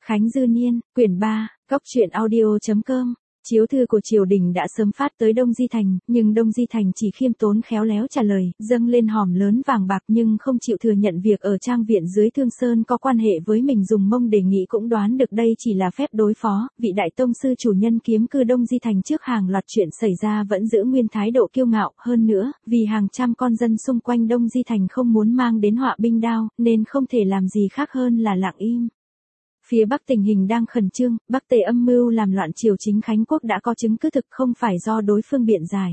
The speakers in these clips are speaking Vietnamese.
Khánh Dư Niên, quyển 3, Cóc truyện audio.com. Chiếu thư của triều đình đã sớm phát tới Đông Di Thành, nhưng Đông Di Thành chỉ khiêm tốn khéo léo trả lời, dâng lên hòm lớn vàng bạc nhưng không chịu thừa nhận việc ở trang viện dưới Thương Sơn có quan hệ với mình. Dùng Mông đề nghị cũng đoán được đây chỉ là phép đối phó. Vị đại tông sư chủ nhân kiếm cư Đông Di Thành trước hàng loạt chuyện xảy ra vẫn giữ nguyên thái độ kiêu ngạo. Hơn nữa, vì hàng trăm con dân xung quanh Đông Di Thành không muốn mang đến họa binh đao, nên không thể làm gì khác hơn là lặng im. Phía Bắc tình hình đang khẩn trương, Bắc Tề âm mưu làm loạn triều chính Khánh Quốc đã có chứng cứ thực không phải do đối phương biện giải.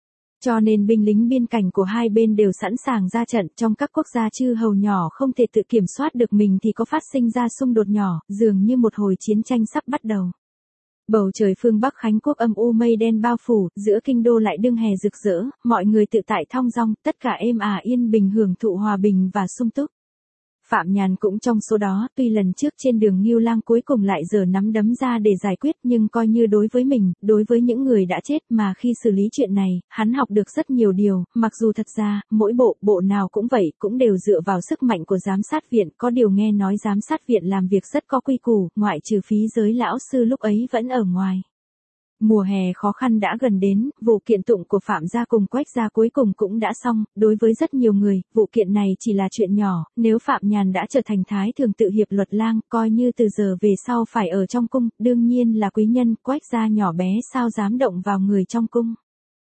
Cho nên binh lính biên cảnh của hai bên đều sẵn sàng ra trận. Trong các quốc gia chư hầu nhỏ không thể tự kiểm soát được mình thì có phát sinh ra xung đột nhỏ, dường như một hồi chiến tranh sắp bắt đầu. Bầu trời phương Bắc Khánh Quốc âm u mây đen bao phủ, giữa kinh đô lại đương hè rực rỡ, mọi người tự tại thong dong, tất cả êm ả yên bình hưởng thụ hòa bình và sung túc. Phạm Nhàn cũng trong số đó, tuy lần trước trên đường Ngưu Lang cuối cùng lại giở nắm đấm ra để giải quyết, nhưng coi như đối với mình, đối với những người đã chết mà khi xử lý chuyện này, hắn học được rất nhiều điều, mặc dù thật ra, mỗi bộ nào cũng vậy, cũng đều dựa vào sức mạnh của giám sát viện, có điều nghe nói giám sát viện làm việc rất có quy củ, ngoại trừ Phí Giới lão sư lúc ấy vẫn ở ngoài. Mùa hè khó khăn đã gần đến, vụ kiện tụng của Phạm gia cùng Quách gia cuối cùng cũng đã xong, đối với rất nhiều người, vụ kiện này chỉ là chuyện nhỏ, nếu Phạm Nhàn đã trở thành thái thường tự hiệp luật lang, coi như từ giờ về sau phải ở trong cung, đương nhiên là quý nhân, Quách gia nhỏ bé sao dám động vào người trong cung.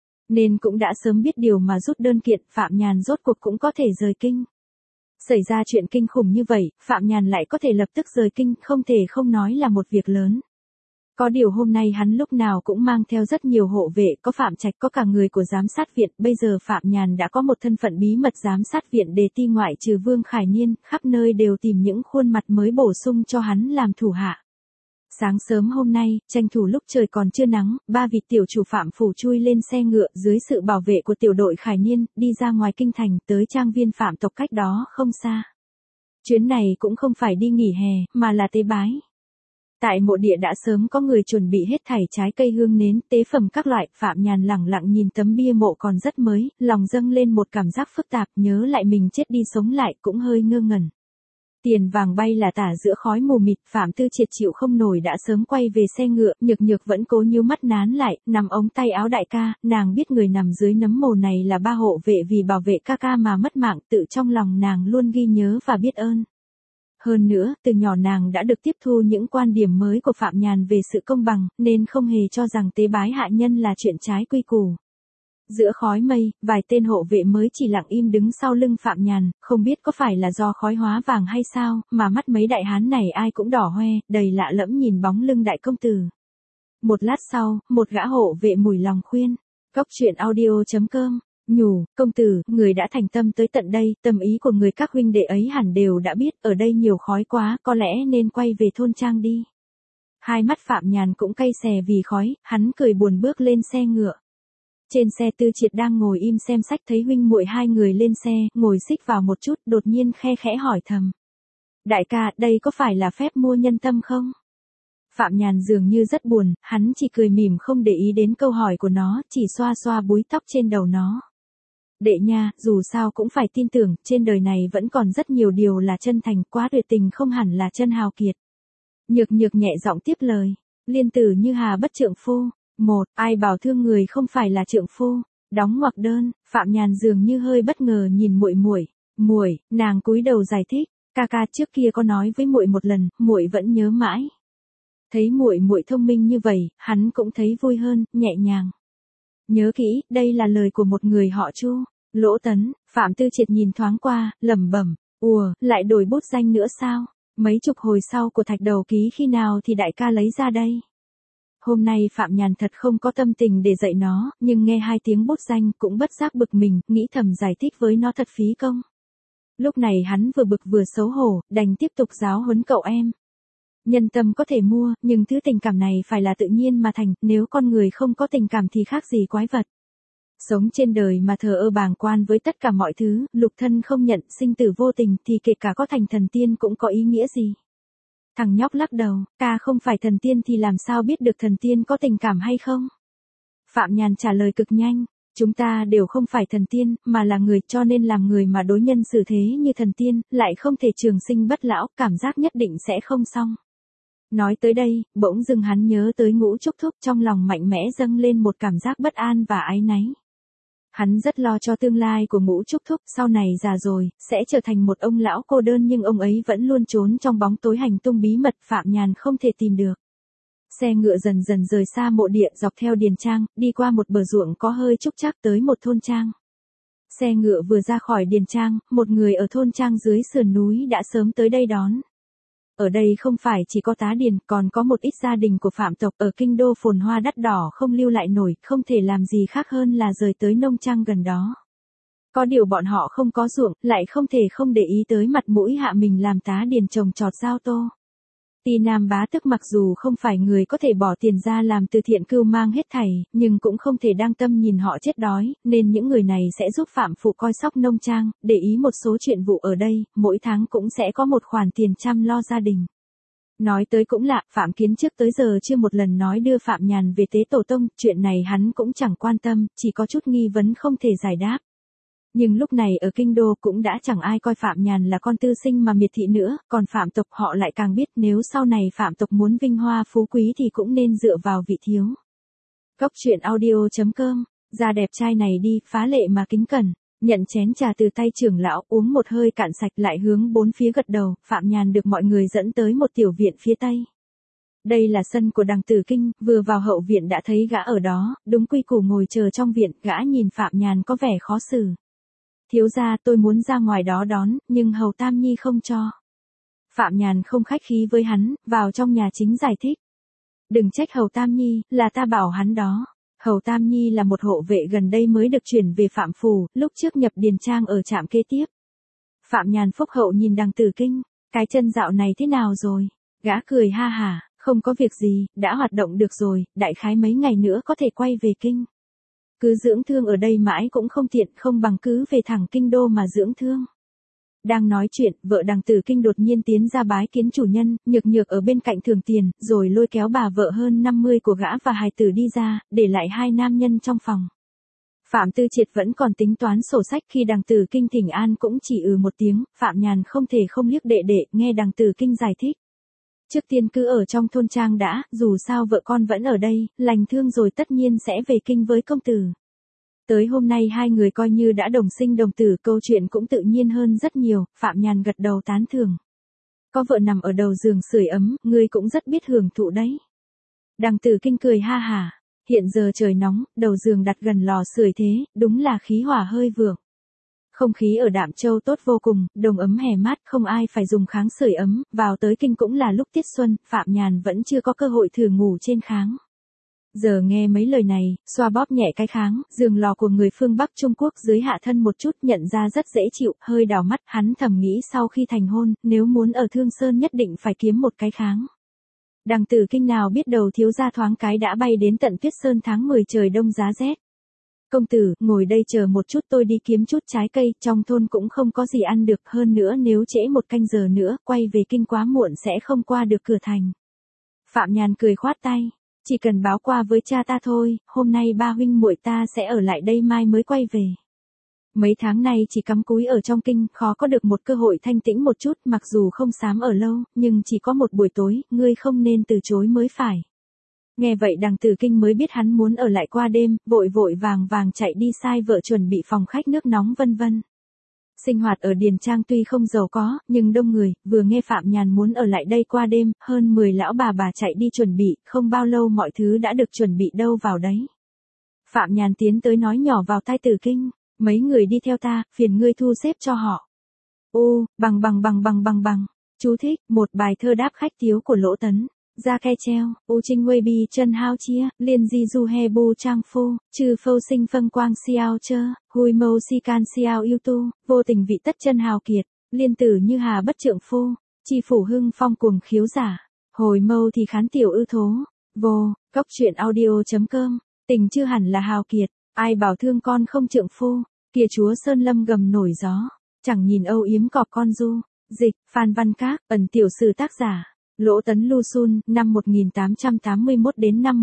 Nên cũng đã sớm biết điều mà rút đơn kiện, Phạm Nhàn rốt cuộc cũng có thể rời kinh. Xảy ra chuyện kinh khủng như vậy, Phạm Nhàn lại có thể lập tức rời kinh, không thể không nói là một việc lớn. Có điều hôm nay hắn lúc nào cũng mang theo rất nhiều hộ vệ, có Phạm Trạch, có cả người của giám sát viện, bây giờ Phạm Nhàn đã có một thân phận bí mật giám sát viện đề ti ngoại trừ Vương Khải Niên, khắp nơi đều tìm những khuôn mặt mới bổ sung cho hắn làm thủ hạ. Sáng sớm hôm nay, tranh thủ lúc trời còn chưa nắng, ba vị tiểu chủ Phạm phủ chui lên xe ngựa dưới sự bảo vệ của tiểu đội Khải Niên, đi ra ngoài kinh thành tới trang viên Phạm tộc cách đó không xa. Chuyến này cũng không phải đi nghỉ hè, mà là tế bái. Tại mộ địa đã sớm có người chuẩn bị hết thảy trái cây hương nến, tế phẩm các loại, Phạm Nhàn lẳng lặng nhìn tấm bia mộ còn rất mới, lòng dâng lên một cảm giác phức tạp, nhớ lại mình chết đi sống lại, cũng hơi ngơ ngẩn. Tiền vàng bay là tả giữa khói mù mịt, Phạm Tư Triệt chịu không nổi đã sớm quay về xe ngựa, Nhược vẫn cố nhíu mắt nán lại, nằm ống tay áo đại ca, nàng biết người nằm dưới nấm mồ này là ba hộ vệ vì bảo vệ ca ca mà mất mạng, tự trong lòng nàng luôn ghi nhớ và biết ơn. Hơn nữa, từ nhỏ nàng đã được tiếp thu những quan điểm mới của Phạm Nhàn về sự công bằng, nên không hề cho rằng tế bái hạ nhân là chuyện trái quy củ. Giữa khói mây, vài tên hộ vệ mới chỉ lặng im đứng sau lưng Phạm Nhàn, không biết có phải là do khói hóa vàng hay sao, mà mắt mấy đại hán này ai cũng đỏ hoe, đầy lạ lẫm nhìn bóng lưng đại công tử. Một lát sau, một gã hộ vệ mùi lòng khuyên, Cóc truyện audio.com. Nhủ, công tử, người đã thành tâm tới tận đây, tâm ý của người các huynh đệ ấy hẳn đều đã biết, ở đây nhiều khói quá, có lẽ nên quay về thôn trang đi. Hai mắt Phạm Nhàn cũng cay xè vì khói, hắn cười buồn bước lên xe ngựa. Trên xe Tư Triệt đang ngồi im xem sách thấy huynh muội hai người lên xe, ngồi xích vào một chút, đột nhiên khe khẽ hỏi thầm. Đại ca, đây có phải là phép mua nhân tâm không? Phạm Nhàn dường như rất buồn, hắn chỉ cười mỉm không để ý đến câu hỏi của nó, chỉ xoa xoa búi tóc trên đầu nó. Đệ nha, dù sao cũng phải tin tưởng, trên đời này vẫn còn rất nhiều điều là chân thành, quá tuyệt tình không hẳn là chân hào kiệt. Nhược nhẹ giọng tiếp lời, liên tử như hà bất trượng phu. Một, ai bảo thương người không phải là trượng phu. Đóng ngoặc đơn, Phạm Nhàn dường như hơi bất ngờ nhìn muội, nàng cúi đầu giải thích, ca ca trước kia có nói với muội một lần, muội vẫn nhớ mãi. Thấy muội thông minh như vậy, hắn cũng thấy vui hơn, nhẹ nhàng. Nhớ kỹ, đây là lời của một người họ Chu, Lỗ Tấn. Phạm Tư Triệt nhìn thoáng qua, lẩm bẩm, lại đổi bút danh nữa sao? Mấy chục hồi sau của thạch đầu ký khi nào thì đại ca lấy ra đây? Hôm nay Phạm Nhàn thật không có tâm tình để dạy nó, nhưng nghe hai tiếng bút danh cũng bất giác bực mình, nghĩ thầm giải thích với nó thật phí công. Lúc này hắn vừa bực vừa xấu hổ, đành tiếp tục giáo huấn cậu em. Nhân tâm có thể mua, nhưng thứ tình cảm này phải là tự nhiên mà thành, nếu con người không có tình cảm thì khác gì quái vật. Sống trên đời mà thờ ơ bàng quan với tất cả mọi thứ, lục thân không nhận, sinh tử vô tình, thì kể cả có thành thần tiên cũng có ý nghĩa gì? Thằng nhóc lắc đầu, ca không phải thần tiên thì làm sao biết được thần tiên có tình cảm hay không? Phạm Nhàn trả lời cực nhanh, chúng ta đều không phải thần tiên, mà là người, cho nên làm người mà đối nhân xử thế như thần tiên, lại không thể trường sinh bất lão, cảm giác nhất định sẽ không xong. Nói tới đây, bỗng dưng hắn nhớ tới Ngũ Trúc Thúc, trong lòng mạnh mẽ dâng lên một cảm giác bất an và áy náy. Hắn rất lo cho tương lai của Ngũ Trúc Thúc, sau này già rồi, sẽ trở thành một ông lão cô đơn, nhưng ông ấy vẫn luôn trốn trong bóng tối hành tung bí mật, Phạm Nhàn không thể tìm được. Xe ngựa dần dần rời xa mộ địa, dọc theo điền trang, đi qua một bờ ruộng có hơi trúc trác tới một thôn trang. Xe ngựa vừa ra khỏi điền trang, một người ở thôn trang dưới sườn núi đã sớm tới đây đón. Ở đây không phải chỉ có tá điền, còn có một ít gia đình của Phạm tộc ở kinh đô phồn hoa đắt đỏ không lưu lại nổi, không thể làm gì khác hơn là rời tới nông trang gần đó. Có điều bọn họ không có ruộng, lại không thể không để ý tới mặt mũi hạ mình làm tá điền trồng trọt giao tô. Ti Nam Bá Tước mặc dù không phải người có thể bỏ tiền ra làm từ thiện cưu mang hết thảy, nhưng cũng không thể đang tâm nhìn họ chết đói, nên những người này sẽ giúp Phạm phụ coi sóc nông trang, để ý một số chuyện vụ ở đây, mỗi tháng cũng sẽ có một khoản tiền chăm lo gia đình. Nói tới cũng lạ, Phạm Kiến trước tới giờ chưa một lần nói đưa Phạm Nhàn về tế tổ tông, chuyện này hắn cũng chẳng quan tâm, chỉ có chút nghi vấn không thể giải đáp. Nhưng lúc này ở kinh đô cũng đã chẳng ai coi Phạm Nhàn là con tư sinh mà miệt thị nữa, còn Phạm tộc họ lại càng biết nếu sau này Phạm tộc muốn vinh hoa phú quý thì cũng nên dựa vào vị thiếu. Cốc truyện audio.com, da đẹp trai này đi, phá lệ mà kính cẩn, nhận chén trà từ tay trưởng lão, uống một hơi cạn sạch lại hướng bốn phía gật đầu, Phạm Nhàn được mọi người dẫn tới một tiểu viện phía tây. Đây là sân của Đằng Tử Kinh, vừa vào hậu viện đã thấy gã ở đó, đúng quy củ ngồi chờ trong viện, gã nhìn Phạm Nhàn có vẻ khó xử. Thiếu gia, tôi muốn ra ngoài đó đón, nhưng Hầu Tam Nhi không cho. Phạm Nhàn không khách khí với hắn, vào trong nhà chính giải thích. Đừng trách Hầu Tam Nhi, là ta bảo hắn đó. Hầu Tam Nhi là một hộ vệ gần đây mới được chuyển về Phạm phủ, lúc trước nhập điền trang ở trạm kế tiếp. Phạm Nhàn phúc hậu nhìn Đằng Tử Kinh, cái chân dạo này thế nào rồi? Gã cười ha hả, không có việc gì, đã hoạt động được rồi, đại khái mấy ngày nữa có thể quay về kinh. Cứ dưỡng thương ở đây mãi cũng không tiện, không bằng cứ về thẳng kinh đô mà dưỡng thương. Đang nói chuyện, vợ Đằng Tử Kinh đột nhiên tiến ra bái kiến chủ nhân, nhược nhược ở bên cạnh Thường Tiền, rồi lôi kéo bà vợ hơn 50 của gã và hài tử đi ra, để lại hai nam nhân trong phòng. Phạm Tư Triệt vẫn còn tính toán sổ sách, khi Đằng Tử Kinh thỉnh an cũng chỉ một tiếng, Phạm Nhàn không thể không liếc đệ đệ, nghe Đằng Tử Kinh giải thích. Trước tiên cứ ở trong thôn trang đã, dù sao vợ con vẫn ở đây, lành thương rồi tất nhiên sẽ về kinh với công tử. Tới hôm nay hai người coi như đã đồng sinh đồng tử, câu chuyện cũng tự nhiên hơn rất nhiều, Phạm Nhàn gật đầu tán thưởng. Có vợ nằm ở đầu giường sưởi ấm, ngươi cũng rất biết hưởng thụ đấy. Đằng Tử Kinh cười ha hả, hiện giờ trời nóng, đầu giường đặt gần lò sưởi thế, đúng là khí hỏa hơi vượng. Không khí ở Đạm Châu tốt vô cùng, đồng ấm hè mát, không ai phải dùng kháng sưởi ấm, vào tới kinh cũng là lúc tiết xuân, Phạm Nhàn vẫn chưa có cơ hội thử ngủ trên kháng. Giờ nghe mấy lời này, xoa bóp nhẹ cái kháng, giường lò của người phương Bắc Trung Quốc dưới hạ thân một chút, nhận ra rất dễ chịu, hơi đảo mắt, hắn thầm nghĩ sau khi thành hôn, nếu muốn ở Thương Sơn nhất định phải kiếm một cái kháng. Đằng Tử Kinh nào biết đầu thiếu gia thoáng cái đã bay đến tận Tuyết Sơn tháng 10 trời đông giá rét. Công tử, ngồi đây chờ một chút, tôi đi kiếm chút trái cây, trong thôn cũng không có gì ăn được, hơn nữa nếu trễ một canh giờ nữa, quay về kinh quá muộn sẽ không qua được cửa thành. Phạm Nhàn cười khoát tay, chỉ cần báo qua với cha ta thôi, hôm nay ba huynh muội ta sẽ ở lại đây, mai mới quay về. Mấy tháng nay chỉ cắm cúi ở trong kinh, khó có được một cơ hội thanh tĩnh một chút, mặc dù không dám ở lâu, nhưng chỉ có một buổi tối, ngươi không nên từ chối mới phải. Nghe vậy Đằng Tử Kinh mới biết hắn muốn ở lại qua đêm, vội vội vàng vàng chạy đi sai vợ chuẩn bị phòng khách nước nóng vân vân. Sinh hoạt ở điền trang tuy không giàu có, nhưng đông người, vừa nghe Phạm Nhàn muốn ở lại đây qua đêm, hơn 10 lão bà chạy đi chuẩn bị, không bao lâu mọi thứ đã được chuẩn bị đâu vào đấy. Phạm Nhàn tiến tới nói nhỏ vào tai Tử Kinh, mấy người đi theo ta, phiền ngươi thu xếp cho họ. Ô, bằng. Chú thích, một bài thơ đáp khách tiếu của Lỗ Tấn. Ra ke treo, u trinh nguy bi chân hao chia, liên di du he bu trang phu, trừ phâu sinh phân quang xiao chơ, hui mâu si can xiao yêu tu, vô tình vị tất chân hào kiệt, liên tử như hà bất trượng phu, chi phủ hưng phong cuồng khiếu giả, hồi mâu thì khán tiểu ư thố, vô, cốc truyện audio.com, tình chưa hẳn là hào kiệt, ai bảo thương con không trượng phu, kìa chúa Sơn Lâm gầm nổi gió, chẳng nhìn âu yếm cọp con du, dịch, Phan Văn Các, ẩn tiểu sử tác giả. Lỗ Tấn Lu Sun, năm 1881 đến năm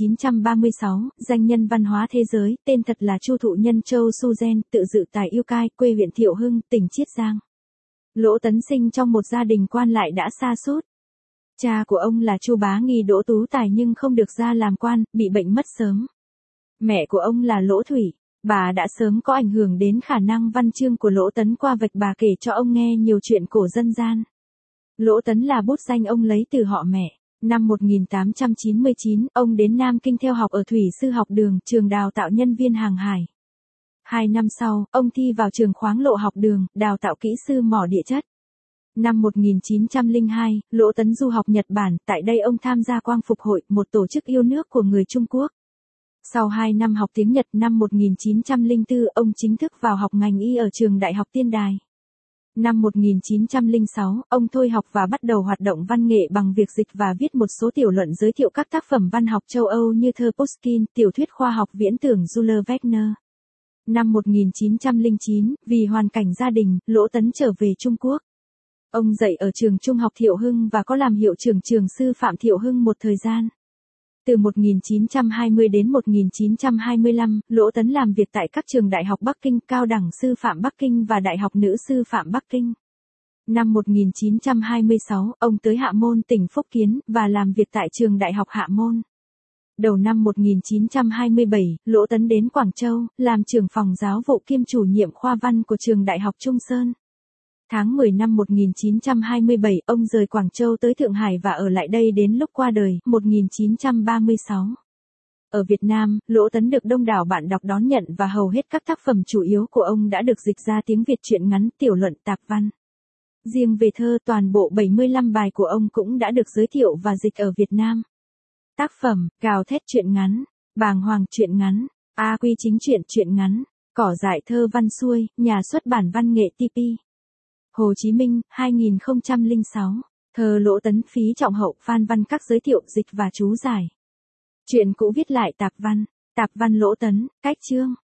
1936, danh nhân văn hóa thế giới, tên thật là Chu Thụ Nhân Châu Su Gen, tự dự tại Yêu Cai, quê huyện Thiệu Hưng, tỉnh Chiết Giang. Lỗ Tấn sinh trong một gia đình quan lại đã sa sút. Cha của ông là Chu Bá Nghi Đỗ Tú Tài nhưng không được ra làm quan, bị bệnh mất sớm. Mẹ của ông là Lỗ Thủy, bà đã sớm có ảnh hưởng đến khả năng văn chương của Lỗ Tấn qua vạch bà kể cho ông nghe nhiều chuyện cổ dân gian. Lỗ Tấn là bút danh ông lấy từ họ mẹ. Năm 1899, ông đến Nam Kinh theo học ở Thủy Sư Học Đường, trường đào tạo nhân viên hàng hải. 2 năm sau, ông thi vào trường khoáng lộ học đường, đào tạo kỹ sư mỏ địa chất. Năm 1902, Lỗ Tấn du học Nhật Bản, tại đây ông tham gia Quang Phục Hội, một tổ chức yêu nước của người Trung Quốc. Sau 2 năm học tiếng Nhật, năm 1904, ông chính thức vào học ngành y ở trường Đại học Tiên Đài. Năm 1906, ông thôi học và bắt đầu hoạt động văn nghệ bằng việc dịch và viết một số tiểu luận giới thiệu các tác phẩm văn học châu Âu như thơ Pushkin, tiểu thuyết khoa học viễn tưởng Jules Verne. Năm 1909, vì hoàn cảnh gia đình, Lỗ Tấn trở về Trung Quốc. Ông dạy ở trường Trung học Thiệu Hưng và có làm hiệu trưởng trường sư phạm Thiệu Hưng một thời gian. Từ 1920 đến 1925, Lỗ Tấn làm việc tại các trường Đại học Bắc Kinh, Cao đẳng Sư phạm Bắc Kinh và Đại học Nữ sư phạm Bắc Kinh. Năm 1926, ông tới Hạ Môn tỉnh Phúc Kiến, và làm việc tại trường Đại học Hạ Môn. Đầu năm 1927, Lỗ Tấn đến Quảng Châu, làm trưởng phòng giáo vụ kiêm chủ nhiệm khoa văn của trường Đại học Trung Sơn. Tháng 10 năm 1927, ông rời Quảng Châu tới Thượng Hải và ở lại đây đến lúc qua đời, 1936. Ở Việt Nam, Lỗ Tấn được đông đảo bạn đọc đón nhận và hầu hết các tác phẩm chủ yếu của ông đã được dịch ra tiếng Việt, truyện ngắn, tiểu luận, tạp văn. Riêng về thơ, toàn bộ 75 bài của ông cũng đã được giới thiệu và dịch ở Việt Nam. Tác phẩm: Gào Thét truyện ngắn, Bàng Hoàng truyện ngắn, A Quy Chính truyện ngắn, Cỏ Dại thơ văn xuôi, nhà xuất bản Văn nghệ TP. Hồ Chí Minh, 2006. Thơ Lỗ Tấn, Phí Trọng Hậu, Phan Văn Các giới thiệu, dịch và chú giải. Truyện cũ viết lại, tạp văn Lỗ Tấn, cách chương.